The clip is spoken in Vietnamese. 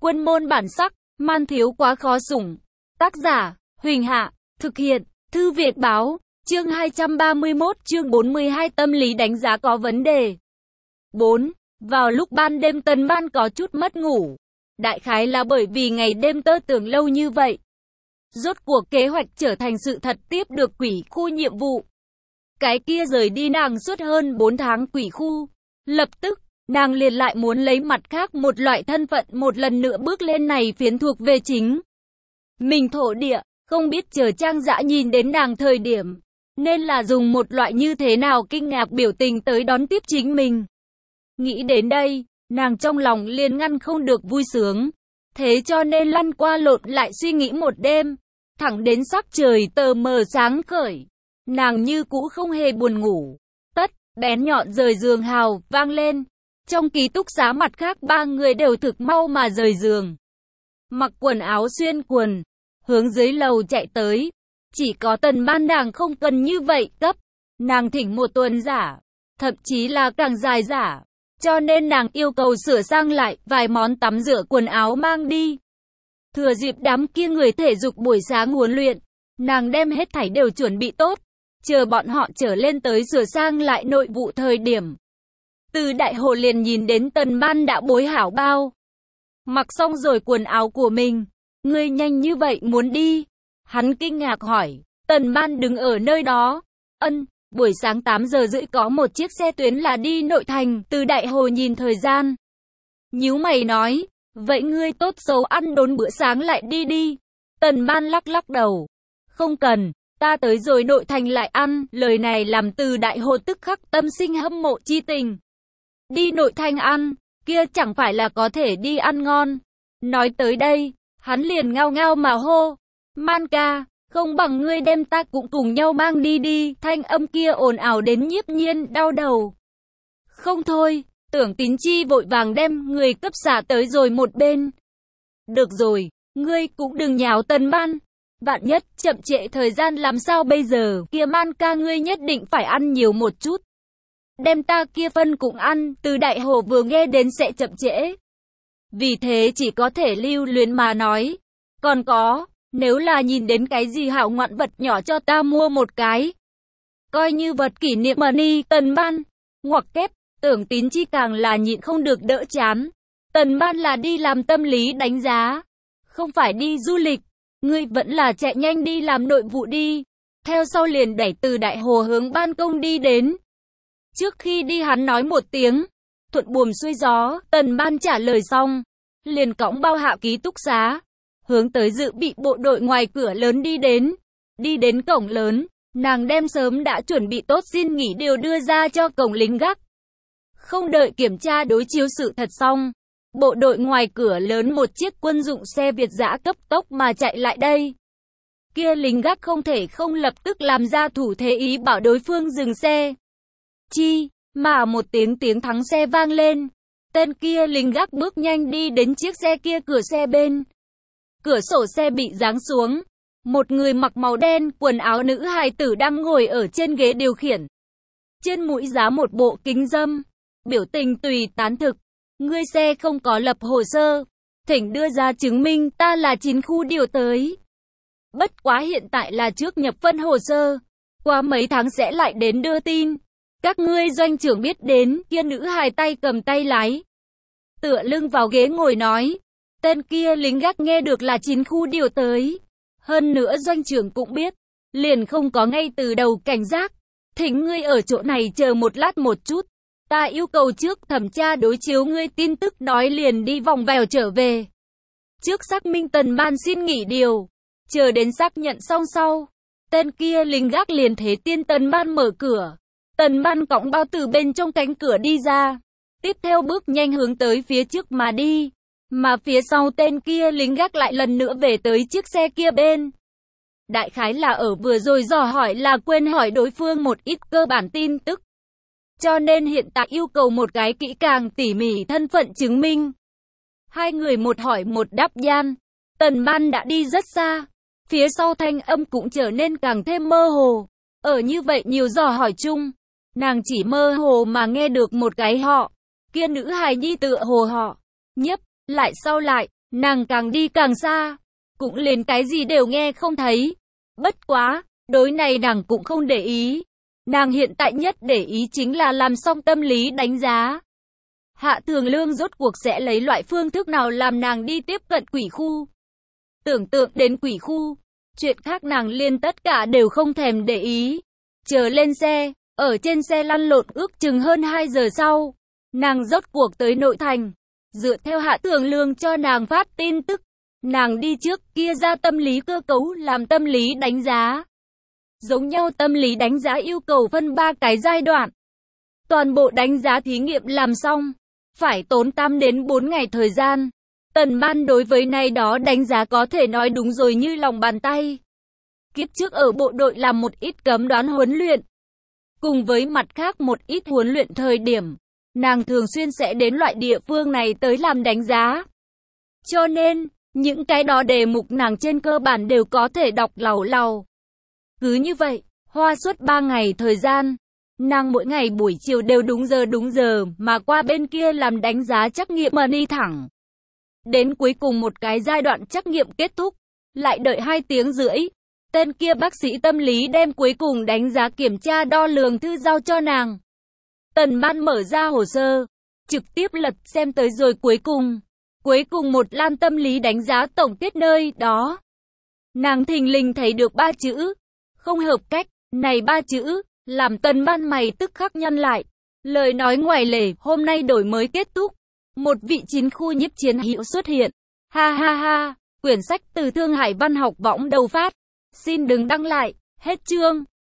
Quân môn bản sắc, man thiếu quá khó sủng. Tác giả, Huỳnh Hạ, thực hiện, Thư Việt Báo, chương 231, chương 42 tâm lý đánh giá có vấn đề. 4. Vào lúc ban đêm Tần Ban có chút mất ngủ. Đại khái là bởi vì ngày đêm tơ tưởng lâu như vậy. Rốt cuộc kế hoạch trở thành sự thật tiếp được quỷ khu nhiệm vụ. Cái kia rời đi nàng suốt hơn 4 tháng quỷ khu. Lập tức, nàng liền lại muốn lấy mặt khác một loại thân phận một lần nữa bước lên này phiến thuộc về chính mình thổ địa, không biết chờ Trang Dã nhìn đến nàng thời điểm, nên là dùng một loại như thế nào kinh ngạc biểu tình tới đón tiếp chính mình. Nghĩ đến đây, nàng trong lòng liền ngăn không được vui sướng, thế cho nên lăn qua lộn lại suy nghĩ một đêm, thẳng đến sắc trời tờ mờ sáng khởi, nàng như cũ không hề buồn ngủ. Tất, bén nhọn rời giường hào, vang lên. Trong ký túc xá mặt khác ba người đều thực mau mà rời giường. Mặc quần áo xuyên quần, hướng dưới lầu chạy tới. Chỉ có Tần Ban nàng không cần như vậy cấp. Nàng thỉnh một tuần giả, thậm chí là càng dài giả. Cho nên nàng yêu cầu sửa sang lại vài món tắm rửa quần áo mang đi. Thừa dịp đám kia người thể dục buổi sáng huấn luyện, nàng đem hết thảy đều chuẩn bị tốt. Chờ bọn họ trở lên tới sửa sang lại nội vụ thời điểm. Từ Đại Hồ liền nhìn đến Tần Ban đã bối hảo bao. Mặc xong rồi quần áo của mình. Ngươi nhanh như vậy muốn đi? Hắn kinh ngạc hỏi. Tần Ban đứng ở nơi đó. Buổi sáng 8 giờ rưỡi có một chiếc xe tuyến là đi nội thành. Từ Đại Hồ nhìn thời gian. Nhíu mày nói. Vậy ngươi tốt xấu ăn đốn bữa sáng lại đi đi. Tần Ban lắc lắc đầu. Không cần. Ta tới rồi nội thành lại ăn. Lời này làm Từ Đại Hồ tức khắc tâm sinh hâm mộ chi tình. Đi nội thành ăn, kia chẳng phải là có thể đi ăn ngon. Nói tới đây, hắn liền ngao ngao mà hô. Man ca, không bằng ngươi đem ta cũng cùng nhau mang đi đi. Thanh âm kia ồn ào đến Nhiếp Nhiên đau đầu. Không thôi, Tưởng Tín Chi vội vàng đem người cấp xả tới rồi một bên. Được rồi, ngươi cũng đừng nháo Tần Ban. Vạn nhất chậm trễ thời gian làm sao bây giờ. Kia Man ca ngươi nhất định phải ăn nhiều một chút. Đem ta kia phân cũng ăn. Từ Đại Hồ vừa nghe đến sẽ chậm trễ. Vì thế chỉ có thể lưu luyến mà nói. Còn có, nếu là nhìn đến cái gì hảo ngoạn vật nhỏ cho ta mua một cái. Coi như vật kỷ niệm mà ni. Tần Ban, ngoặc kép, Tưởng Tín Chi càng là nhịn không được đỡ chán. Tần Ban là đi làm tâm lý đánh giá, không phải đi du lịch. Ngươi vẫn là chạy nhanh đi làm nội vụ đi. Theo sau liền đẩy Từ Đại Hồ hướng ban công đi đến. Trước khi đi hắn nói một tiếng, thuận buồm xuôi gió. Tần Ban trả lời xong, liền cõng bao hạ ký túc xá, hướng tới dự bị bộ đội ngoài cửa lớn đi đến. Đi đến cổng lớn, nàng đem sớm đã chuẩn bị tốt xin nghỉ điều đưa ra cho cổng lính gác. Không đợi kiểm tra đối chiếu sự thật xong, bộ đội ngoài cửa lớn một chiếc quân dụng xe Việt dã cấp tốc mà chạy lại đây. Kia lính gác không thể không lập tức làm ra thủ thế ý bảo đối phương dừng xe. Mà một tiếng thắng xe vang lên. Tên kia lính gác bước nhanh đi đến chiếc xe kia cửa xe bên. Cửa sổ xe bị giáng xuống. Một người mặc màu đen, quần áo nữ hài tử đang ngồi ở trên ghế điều khiển. Trên mũi giá một bộ kính râm. Biểu tình tùy tán thực. Ngươi xe không có lập hồ sơ. Thỉnh đưa ra chứng minh ta là 9 khu điều tới. Bất quá hiện tại là trước nhập phân hồ sơ. Qua mấy tháng sẽ lại đến đưa tin. Các ngươi doanh trưởng biết đến. Kia nữ hài tay cầm tay lái, tựa lưng vào ghế ngồi nói. Tên kia lính gác nghe được là 9 khu điều tới. Hơn nữa doanh trưởng cũng biết. Liền không có ngay từ đầu cảnh giác. Thỉnh ngươi ở chỗ này chờ một lát một chút. Ta yêu cầu trước thẩm tra đối chiếu ngươi tin tức nói liền đi vòng vèo trở về. Trước xác minh Tần Ban xin nghỉ điều. Chờ đến xác nhận xong sau. Tên kia lính gác liền thế tiên Tần Ban mở cửa. Tần Ban cõng bao từ bên trong cánh cửa đi ra. Tiếp theo bước nhanh hướng tới phía trước mà đi. Mà phía sau tên kia lính gác lại lần nữa về tới chiếc xe kia bên. Đại khái là ở vừa rồi dò hỏi là quên hỏi đối phương một ít cơ bản tin tức. Cho nên hiện tại yêu cầu một cái kỹ càng tỉ mỉ thân phận chứng minh. Hai người một hỏi một đáp gian. Tần Ban đã đi rất xa. Phía sau thanh âm cũng trở nên càng thêm mơ hồ. Ở như vậy nhiều dò hỏi chung, nàng chỉ mơ hồ mà nghe được một cái họ. Kia nữ hài nhi tựa hồ họ Nhấp, lại sau lại, Nàng càng đi càng xa, cũng liền cái gì đều nghe không thấy. Bất quá, đối này nàng cũng không để ý. Nàng hiện tại nhất để ý chính là làm xong tâm lý đánh giá. Hạ Thường Lương rốt cuộc sẽ lấy loại phương thức nào làm nàng đi tiếp cận quỷ khu. Tưởng tượng đến quỷ khu, chuyện khác nàng liền tất cả đều không thèm để ý. Chờ lên xe, ở trên xe lăn lộn ước chừng hơn 2 giờ sau, nàng rốt cuộc tới nội thành. Dựa theo Hạ Thường Lương cho nàng phát tin tức, nàng đi trước kia ra tâm lý cơ cấu làm tâm lý đánh giá. Giống nhau tâm lý đánh giá yêu cầu phân 3 cái giai đoạn. Toàn bộ đánh giá thí nghiệm làm xong, phải tốn 8 đến 4 ngày thời gian. Tần Ban đối với này đó đánh giá có thể nói đúng rồi như lòng bàn tay. Kiếp trước ở bộ đội làm một ít cấm đoán huấn luyện. Cùng với mặt khác một ít huấn luyện thời điểm, nàng thường xuyên sẽ đến loại địa phương này tới làm đánh giá. Cho nên, những cái đó đề mục nàng trên cơ bản đều có thể đọc làu làu. Cứ như vậy, hoa suốt 3 ngày thời gian, nàng mỗi ngày buổi chiều đều đúng giờ mà qua bên kia làm đánh giá trắc nghiệm mà đi thẳng. Đến cuối cùng một cái giai đoạn trắc nghiệm kết thúc, lại đợi 2 tiếng rưỡi. Tên kia bác sĩ tâm lý đem cuối cùng đánh giá kiểm tra đo lường thư giao cho nàng. Tần Ban mở ra hồ sơ, trực tiếp lật xem tới rồi cuối cùng một lan tâm lý đánh giá tổng kết nơi đó. Nàng thình lình thấy được 3 chữ, không hợp cách, này 3 chữ, làm Tần Ban mày tức khắc nhăn lại. Lời nói ngoài lề, hôm nay đổi mới kết thúc. Một vị chiến khu nhiếp chiến hữu xuất hiện. Ha ha ha, quyển sách từ Thương Hải Văn học võng đầu phát. Xin đừng đăng lại, hết chương.